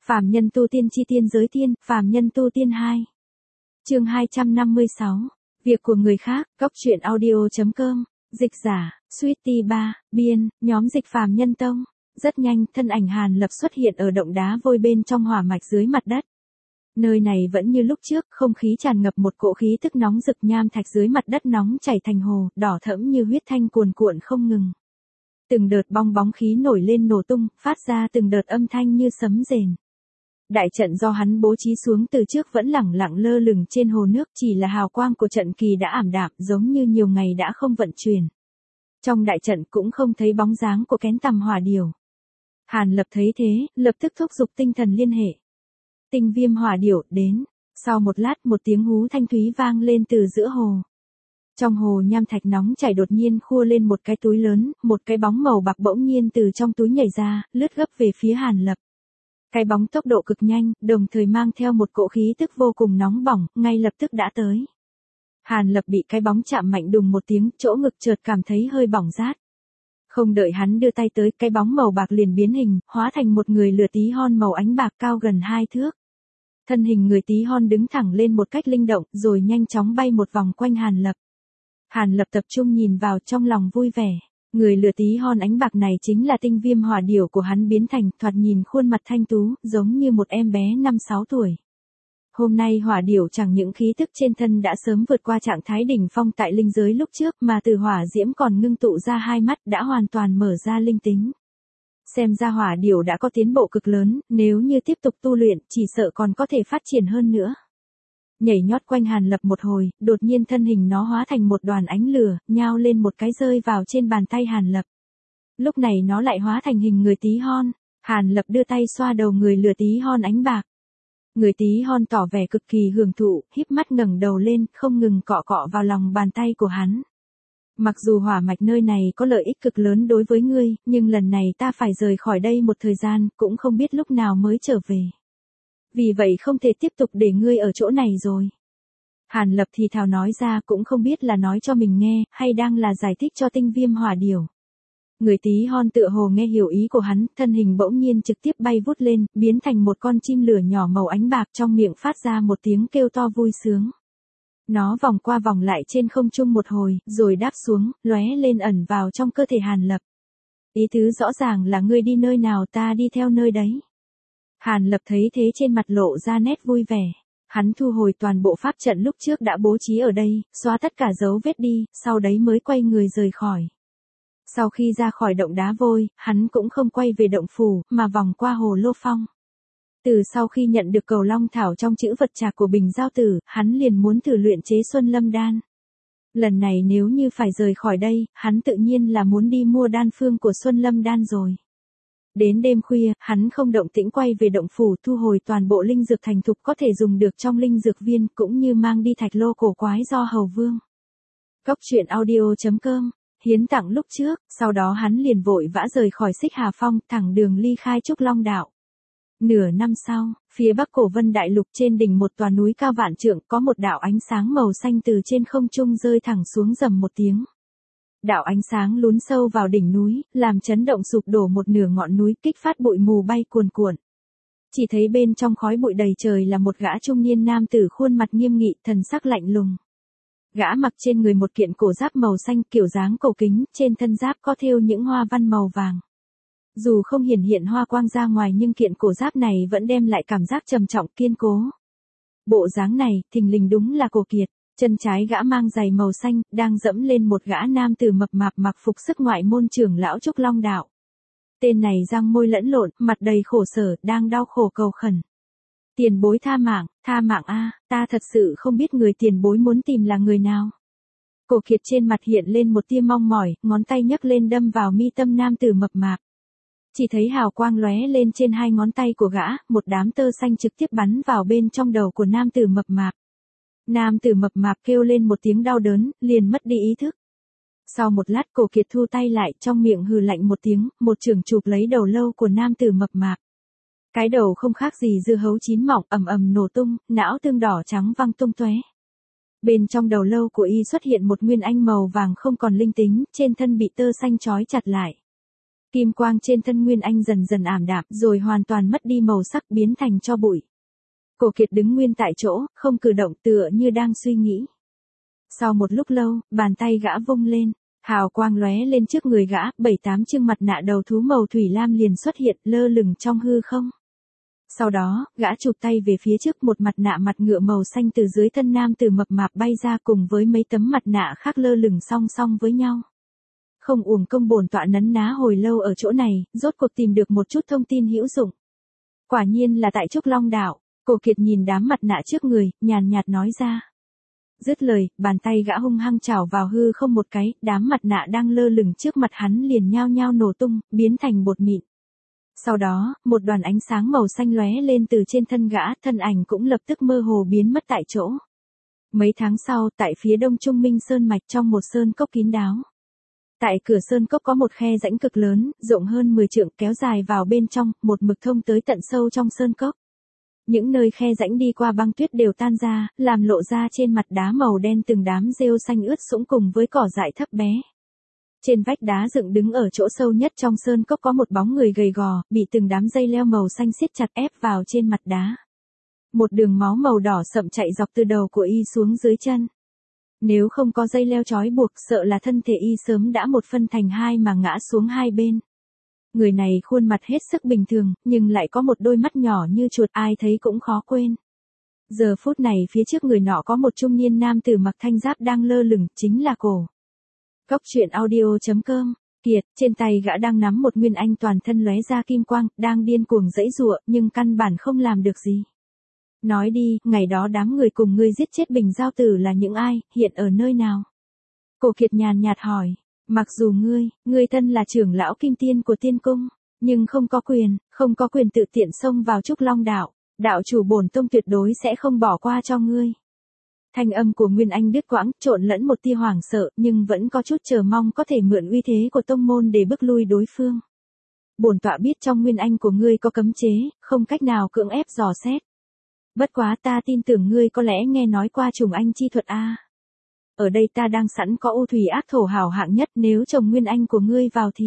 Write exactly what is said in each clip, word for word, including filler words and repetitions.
Phàm nhân tu tiên chi tiên giới tiên, phàm nhân tu tiên hai. Chương hai trăm năm mươi sáu. Việc của người khác, góc truyện audio.com, dịch giả, Sweetie ba, biên, nhóm dịch phàm nhân tông. Rất nhanh, thân ảnh Hàn Lập xuất hiện ở động đá vôi bên trong hỏa mạch dưới mặt đất. Nơi này vẫn như lúc trước, không khí tràn ngập một cỗ khí tức nóng rực, nham thạch dưới mặt đất nóng chảy thành hồ, đỏ thẫm như huyết thanh cuồn cuộn không ngừng. Từng đợt bong bóng khí nổi lên nổ tung, phát ra từng đợt âm thanh như sấm rền. Đại trận do hắn bố trí xuống từ trước vẫn lẳng lặng lơ lửng trên hồ nước, chỉ là hào quang của trận kỳ đã ảm đạm, giống như nhiều ngày đã không vận chuyển. Trong đại trận cũng không thấy bóng dáng của kén tằm hỏa điểu. Hàn Lập thấy thế, lập tức thúc giục tinh thần liên hệ. Tinh viêm hỏa điểu, đến. Sau một lát, một tiếng hú thanh thúy vang lên từ giữa hồ. Trong hồ nham thạch nóng chảy đột nhiên khua lên một cái túi lớn, một cái bóng màu bạc bỗng nhiên từ trong túi nhảy ra, lướt gấp về phía Hàn Lập. Cái bóng tốc độ cực nhanh, đồng thời mang theo một cỗ khí tức vô cùng nóng bỏng, ngay lập tức đã tới. Hàn Lập bị cái bóng chạm mạnh đùng một tiếng, chỗ ngực chợt cảm thấy hơi bỏng rát. Không đợi hắn đưa tay tới, cái bóng màu bạc liền biến hình, hóa thành một người lửa tí hon màu ánh bạc cao gần hai thước. Thân hình người tí hon đứng thẳng lên một cách linh động, rồi nhanh chóng bay một vòng quanh Hàn Lập. Hàn Lập tập trung nhìn vào, trong lòng vui vẻ. Người lửa tí hon ánh bạc này chính là tinh viêm hỏa điểu của hắn biến thành, thoạt nhìn khuôn mặt thanh tú, giống như một em bé năm sáu tuổi. Hôm nay hỏa điểu chẳng những khí tức trên thân đã sớm vượt qua trạng thái đỉnh phong tại linh giới lúc trước, mà từ hỏa diễm còn ngưng tụ ra hai mắt, đã hoàn toàn mở ra linh tính. Xem ra hỏa điểu đã có tiến bộ cực lớn, nếu như tiếp tục tu luyện, chỉ sợ còn có thể phát triển hơn nữa. Nhảy nhót quanh Hàn Lập một hồi, đột nhiên thân hình nó hóa thành một đoàn ánh lửa, nhao lên một cái rơi vào trên bàn tay Hàn Lập. Lúc này nó lại hóa thành hình người tí hon. Hàn Lập đưa tay xoa đầu người lửa tí hon ánh bạc. Người tí hon tỏ vẻ cực kỳ hưởng thụ, híp mắt ngẩng đầu lên, không ngừng cọ cọ vào lòng bàn tay của hắn. Mặc dù hỏa mạch nơi này có lợi ích cực lớn đối với ngươi, nhưng lần này ta phải rời khỏi đây một thời gian, cũng không biết lúc nào mới trở về. Vì vậy không thể tiếp tục để ngươi ở chỗ này rồi. Hàn Lập thì thào nói ra, cũng không biết là nói cho mình nghe, hay đang là giải thích cho tinh viêm hỏa điểu. Người tí hon tựa hồ nghe hiểu ý của hắn, thân hình bỗng nhiên trực tiếp bay vút lên, biến thành một con chim lửa nhỏ màu ánh bạc, trong miệng phát ra một tiếng kêu to vui sướng. Nó vòng qua vòng lại trên không trung một hồi, rồi đáp xuống, lóe lên ẩn vào trong cơ thể Hàn Lập. Ý tứ rõ ràng là ngươi đi nơi nào ta đi theo nơi đấy. Hàn Lập thấy thế trên mặt lộ ra nét vui vẻ. Hắn thu hồi toàn bộ pháp trận lúc trước đã bố trí ở đây, xóa tất cả dấu vết đi, sau đấy mới quay người rời khỏi. Sau khi ra khỏi động đá vôi, hắn cũng không quay về động phủ, mà vòng qua hồ Lô Phong. Từ sau khi nhận được cầu long thảo trong chữ vật trạc của Bình Giao Tử, hắn liền muốn thử luyện chế Xuân Lâm Đan. Lần này nếu như phải rời khỏi đây, hắn tự nhiên là muốn đi mua đan phương của Xuân Lâm Đan rồi. Đến đêm khuya, hắn không động tĩnh quay về động phủ, thu hồi toàn bộ linh dược thành thục có thể dùng được trong linh dược viên, cũng như mang đi thạch lô cổ quái do Hầu Vương. Góc truyện audio.com, hiến tặng lúc trước, sau đó hắn liền vội vã rời khỏi Xích Hà Phong, thẳng đường ly khai Trúc Long Đạo. Nửa năm sau, phía bắc Cổ Vân Đại Lục trên đỉnh một tòa núi cao vạn trượng có một đạo ánh sáng màu xanh từ trên không trung rơi thẳng xuống rầm một tiếng. Đạo ánh sáng lún sâu vào đỉnh núi, làm chấn động sụp đổ một nửa ngọn núi, kích phát bụi mù bay cuồn cuộn. Chỉ thấy bên trong khói bụi đầy trời là một gã trung niên nam tử khuôn mặt nghiêm nghị, thần sắc lạnh lùng. Gã mặc trên người một kiện cổ giáp màu xanh kiểu dáng cổ kính, trên thân giáp có thêu những hoa văn màu vàng. Dù không hiển hiện hoa quang ra ngoài nhưng kiện cổ giáp này vẫn đem lại cảm giác trầm trọng kiên cố. Bộ dáng này, thình lình đúng là Cổ Kiệt. Chân trái gã mang giày màu xanh, đang dẫm lên một gã nam tử mập mạp mặc phục sức ngoại môn trưởng lão Trúc Long Đạo. Tên này răng môi lẫn lộn, mặt đầy khổ sở, đang đau khổ cầu khẩn. Tiền bối tha mạng, tha mạng a, ta thật sự không biết người tiền bối muốn tìm là người nào. Cổ Kiệt trên mặt hiện lên một tia mong mỏi, ngón tay nhấc lên đâm vào mi tâm nam tử mập mạp. Chỉ thấy hào quang lóe lên trên hai ngón tay của gã, một đám tơ xanh trực tiếp bắn vào bên trong đầu của nam tử mập mạp. Nam tử mập mạp kêu lên một tiếng đau đớn, liền mất đi ý thức. Sau một lát Cổ Kiệt thu tay lại, trong miệng hừ lạnh một tiếng, một chưởng chụp lấy đầu lâu của nam tử mập mạp. Cái đầu không khác gì dưa hấu chín mọng, ầm ầm nổ tung, não tương đỏ trắng văng tung tóe. Bên trong đầu lâu của y xuất hiện một nguyên anh màu vàng không còn linh tính, trên thân bị tơ xanh trói chặt lại. Kim quang trên thân Nguyên Anh dần dần ảm đạm, rồi hoàn toàn mất đi màu sắc, biến thành tro bụi. Cổ Kiệt đứng nguyên tại chỗ, không cử động, tựa như đang suy nghĩ. Sau một lúc lâu, bàn tay gã vung lên, hào quang lóe lên trước người gã, bảy tám chiếc mặt nạ đầu thú màu thủy lam liền xuất hiện, lơ lửng trong hư không. Sau đó, gã chụp tay về phía trước, một mặt nạ mặt ngựa màu xanh từ dưới thân nam tử mập mạp bay ra, cùng với mấy tấm mặt nạ khác lơ lửng song song với nhau. Không uổng công bổn tọa nấn ná hồi lâu ở chỗ này, rốt cuộc tìm được một chút thông tin hữu dụng. Quả nhiên là tại Trúc Long Đạo. Cổ Kiệt nhìn đám mặt nạ trước người, nhàn nhạt nói ra. Dứt lời, bàn tay gã hung hăng chảo vào hư không một cái, đám mặt nạ đang lơ lửng trước mặt hắn liền nhao nhao nổ tung, biến thành bột mịn. Sau đó, một đoàn ánh sáng màu xanh lóe lên từ trên thân gã, thân ảnh cũng lập tức mơ hồ biến mất tại chỗ. Mấy tháng sau, tại phía đông Trung Minh Sơn Mạch trong một sơn cốc kín đáo. Tại cửa sơn cốc có một khe rãnh cực lớn, rộng hơn mười trượng, kéo dài vào bên trong, một mực thông tới tận sâu trong sơn cốc. Những nơi khe rãnh đi qua băng tuyết đều tan ra, làm lộ ra trên mặt đá màu đen từng đám rêu xanh ướt sũng cùng với cỏ dại thấp bé. Trên vách đá dựng đứng ở chỗ sâu nhất trong sơn cốc có một bóng người gầy gò, bị từng đám dây leo màu xanh siết chặt ép vào trên mặt đá. Một đường máu màu đỏ sậm chạy dọc từ đầu của y xuống dưới chân. Nếu không có dây leo trói buộc, sợ là thân thể y sớm đã một phân thành hai mà ngã xuống hai bên. Người này khuôn mặt hết sức bình thường, nhưng lại có một đôi mắt nhỏ như chuột, ai thấy cũng khó quên. Giờ phút này phía trước người nọ có một trung niên nam tử mặc thanh giáp đang lơ lửng, chính là Cổ. Cốc truyện audio chấm com. Kiệt, trên tay gã đang nắm một nguyên anh toàn thân lóe ra kim quang, đang điên cuồng giãy giụa, nhưng căn bản không làm được gì. Nói đi, ngày đó đám người cùng ngươi giết chết Bình Giao Tử là những ai, hiện ở nơi nào? Cổ Kiệt nhàn nhạt hỏi. Mặc dù ngươi, ngươi thân là trưởng lão kim tiên của tiên cung, nhưng không có quyền, không có quyền tự tiện xông vào Trúc Long Đạo, đạo chủ bổn tông tuyệt đối sẽ không bỏ qua cho ngươi. Thanh âm của Nguyên Anh đứt quãng, trộn lẫn một tia hoảng sợ, nhưng vẫn có chút chờ mong có thể mượn uy thế của tông môn để bức lui đối phương. Bổn tọa biết trong Nguyên Anh của ngươi có cấm chế, không cách nào cưỡng ép dò xét. Bất quá ta tin tưởng ngươi có lẽ nghe nói qua trùng anh chi thuật a. Ở đây ta đang sẵn có u thủy ác thổ hảo hạng nhất, nếu trồng Nguyên Anh của ngươi vào thì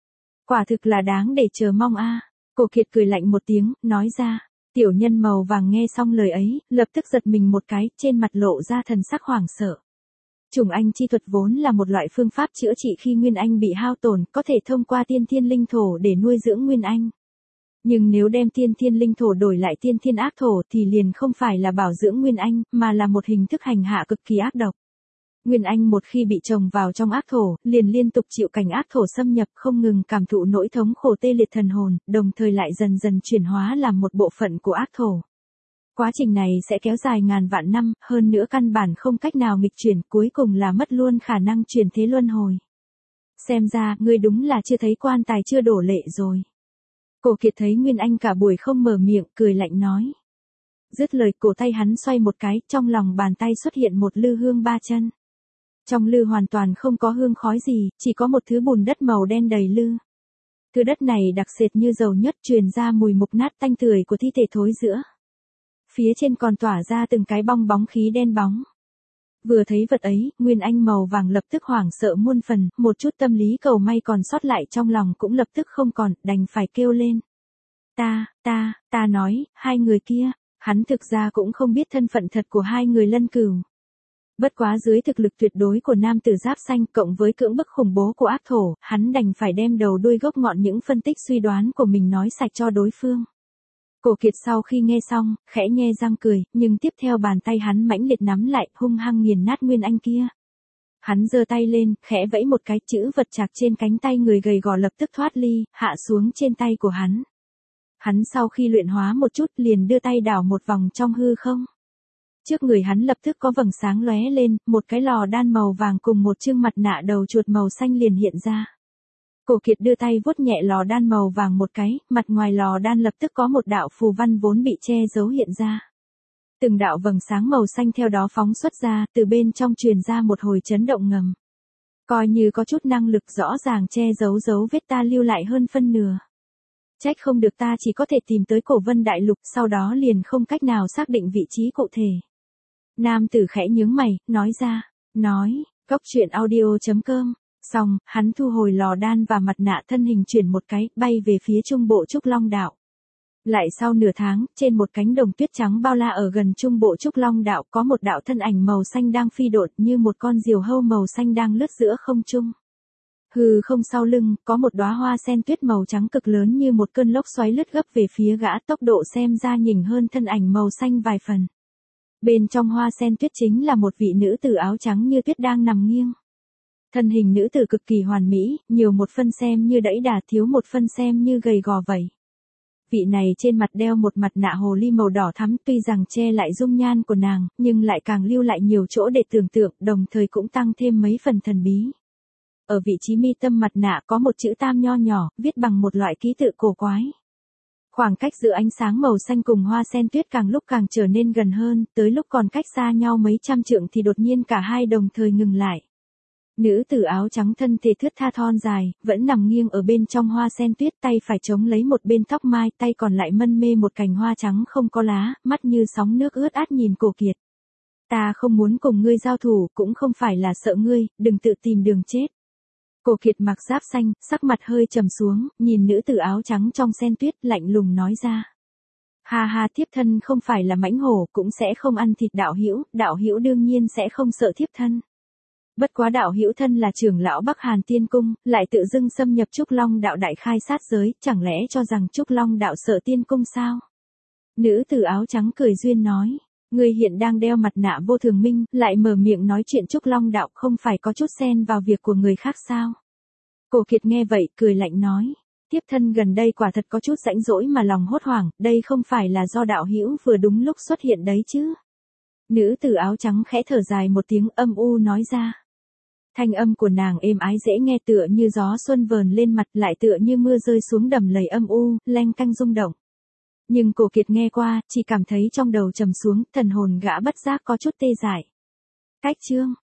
quả thực là đáng để chờ mong a. Cổ Kiệt cười lạnh một tiếng, nói ra. Tiểu nhân màu vàng nghe xong lời ấy, lập tức giật mình một cái, trên mặt lộ ra thần sắc hoảng sợ. Trùng anh chi thuật vốn là một loại phương pháp chữa trị khi Nguyên Anh bị hao tổn, có thể thông qua tiên thiên linh thổ để nuôi dưỡng Nguyên Anh. Nhưng nếu đem tiên thiên linh thổ đổi lại tiên thiên ác thổ thì liền không phải là bảo dưỡng Nguyên Anh, mà là một hình thức hành hạ cực kỳ ác độc. Nguyên Anh một khi bị trồng vào trong ác thổ, liền liên tục chịu cảnh ác thổ xâm nhập, không ngừng cảm thụ nỗi thống khổ tê liệt thần hồn, đồng thời lại dần dần chuyển hóa làm một bộ phận của ác thổ. Quá trình này sẽ kéo dài ngàn vạn năm, hơn nữa căn bản không cách nào nghịch chuyển, cuối cùng là mất luôn khả năng chuyển thế luân hồi. Xem ra, ngươi đúng là chưa thấy quan tài chưa đổ lệ rồi. Cổ Kiệt thấy Nguyên Anh cả buổi không mở miệng, cười lạnh nói. Dứt lời, cổ tay hắn xoay một cái, trong lòng bàn tay xuất hiện một lư hương ba chân. Trong lư hoàn toàn không có hương khói gì, chỉ có một thứ bùn đất màu đen đầy lư. Thứ đất này đặc sệt như dầu nhất, truyền ra mùi mục nát tanh tưởi của thi thể thối rữa. Phía trên còn tỏa ra từng cái bong bóng khí đen bóng. Vừa thấy vật ấy, Nguyên Anh màu vàng lập tức hoảng sợ muôn phần, một chút tâm lý cầu may còn sót lại trong lòng cũng lập tức không còn, đành phải kêu lên. Ta, ta, ta nói, hai người kia, hắn thực ra cũng không biết thân phận thật của hai người Lân Cửu. Bất quá dưới thực lực tuyệt đối của nam tử giáp xanh cộng với cưỡng bức khủng bố của ác thổ, hắn đành phải đem đầu đuôi gốc ngọn những phân tích suy đoán của mình nói sạch cho đối phương. Cổ Kiệt sau khi nghe xong, khẽ nhe răng cười, nhưng tiếp theo bàn tay hắn mãnh liệt nắm lại, hung hăng nghiền nát Nguyên Anh kia. Hắn giơ tay lên, khẽ vẫy một cái, chữ vật chạc trên cánh tay người gầy gò lập tức thoát ly, hạ xuống trên tay của hắn. Hắn sau khi luyện hóa một chút liền đưa tay đảo một vòng trong hư không. Trước người hắn lập tức có vầng sáng lóe lên, một cái lò đan màu vàng cùng một chương mặt nạ đầu chuột màu xanh liền hiện ra. Cổ Kiệt đưa tay vuốt nhẹ lò đan màu vàng một cái, mặt ngoài lò đan lập tức có một đạo phù văn vốn bị che giấu hiện ra. Từng đạo vầng sáng màu xanh theo đó phóng xuất ra, từ bên trong truyền ra một hồi chấn động ngầm. Coi như có chút năng lực rõ ràng che giấu dấu vết ta lưu lại hơn phân nửa. Trách không được ta chỉ có thể tìm tới Cổ Vân Đại Lục, sau đó liền không cách nào xác định vị trí cụ thể. Nam tử khẽ nhướng mày, nói ra, nói, cốc truyện audio chấm com, Xong, hắn thu hồi lò đan và mặt nạ, thân hình chuyển một cái, bay về phía trung bộ Trúc Long đạo. Lại sau nửa tháng, trên một cánh đồng tuyết trắng bao la ở gần trung bộ Trúc Long đạo có một đạo thân ảnh màu xanh đang phi độn như một con diều hâu màu xanh đang lướt giữa không trung. Hừ không, sau lưng, có một đóa hoa sen tuyết màu trắng cực lớn như một cơn lốc xoáy lướt gấp về phía gã, tốc độ xem ra nhỉnh hơn thân ảnh màu xanh vài phần. Bên trong hoa sen tuyết chính là một vị nữ tử áo trắng như tuyết đang nằm nghiêng. Thân hình nữ tử cực kỳ hoàn mỹ, nhiều một phân xem như đẫy đà, thiếu một phân xem như gầy gò vậy. Vị này trên mặt đeo một mặt nạ hồ ly màu đỏ thắm, tuy rằng che lại dung nhan của nàng, nhưng lại càng lưu lại nhiều chỗ để tưởng tượng, đồng thời cũng tăng thêm mấy phần thần bí. Ở vị trí mi tâm mặt nạ có một chữ tam nho nhỏ, viết bằng một loại ký tự cổ quái. Khoảng cách giữa ánh sáng màu xanh cùng hoa sen tuyết càng lúc càng trở nên gần hơn, tới lúc còn cách xa nhau mấy trăm trượng thì đột nhiên cả hai đồng thời ngừng lại. Nữ tử áo trắng thân thể thướt tha thon dài, vẫn nằm nghiêng ở bên trong hoa sen tuyết, tay phải chống lấy một bên tóc mai, tay còn lại mân mê một cành hoa trắng không có lá, mắt như sóng nước ướt át nhìn Cổ Kiệt. Ta không muốn cùng ngươi giao thủ, cũng không phải là sợ ngươi, đừng tự tìm đường chết. Cổ Kiệt mặc giáp xanh, sắc mặt hơi trầm xuống, nhìn nữ tử áo trắng trong sen tuyết, lạnh lùng nói ra. Ha ha, thiếp thân không phải là mãnh hổ, cũng sẽ không ăn thịt đạo hữu, đạo hữu đương nhiên sẽ không sợ thiếp thân. Bất quá đạo hữu thân là trưởng lão Bắc Hàn Tiên Cung, lại tự dưng xâm nhập Trúc Long đạo đại khai sát giới, chẳng lẽ cho rằng Trúc Long đạo sợ Tiên Cung sao? Nữ tử áo trắng cười duyên nói, ngươi hiện đang đeo mặt nạ vô thường minh, lại mở miệng nói chuyện Trúc Long đạo, không phải có chút xen vào việc của người khác sao? Cổ Kiệt nghe vậy, cười lạnh nói, tiếp thân gần đây quả thật có chút rãnh rỗi mà lòng hốt hoảng, đây không phải là do đạo hữu vừa đúng lúc xuất hiện đấy chứ? Nữ tử áo trắng khẽ thở dài một tiếng, âm u nói ra. Thanh âm của nàng êm ái dễ nghe, tựa như gió xuân vờn lên mặt, lại tựa như mưa rơi xuống đầm lầy âm u, leng canh rung động. Nhưng Cổ Kiệt nghe qua, chỉ cảm thấy trong đầu trầm xuống, thần hồn gã bất giác có chút tê dại. Cách chương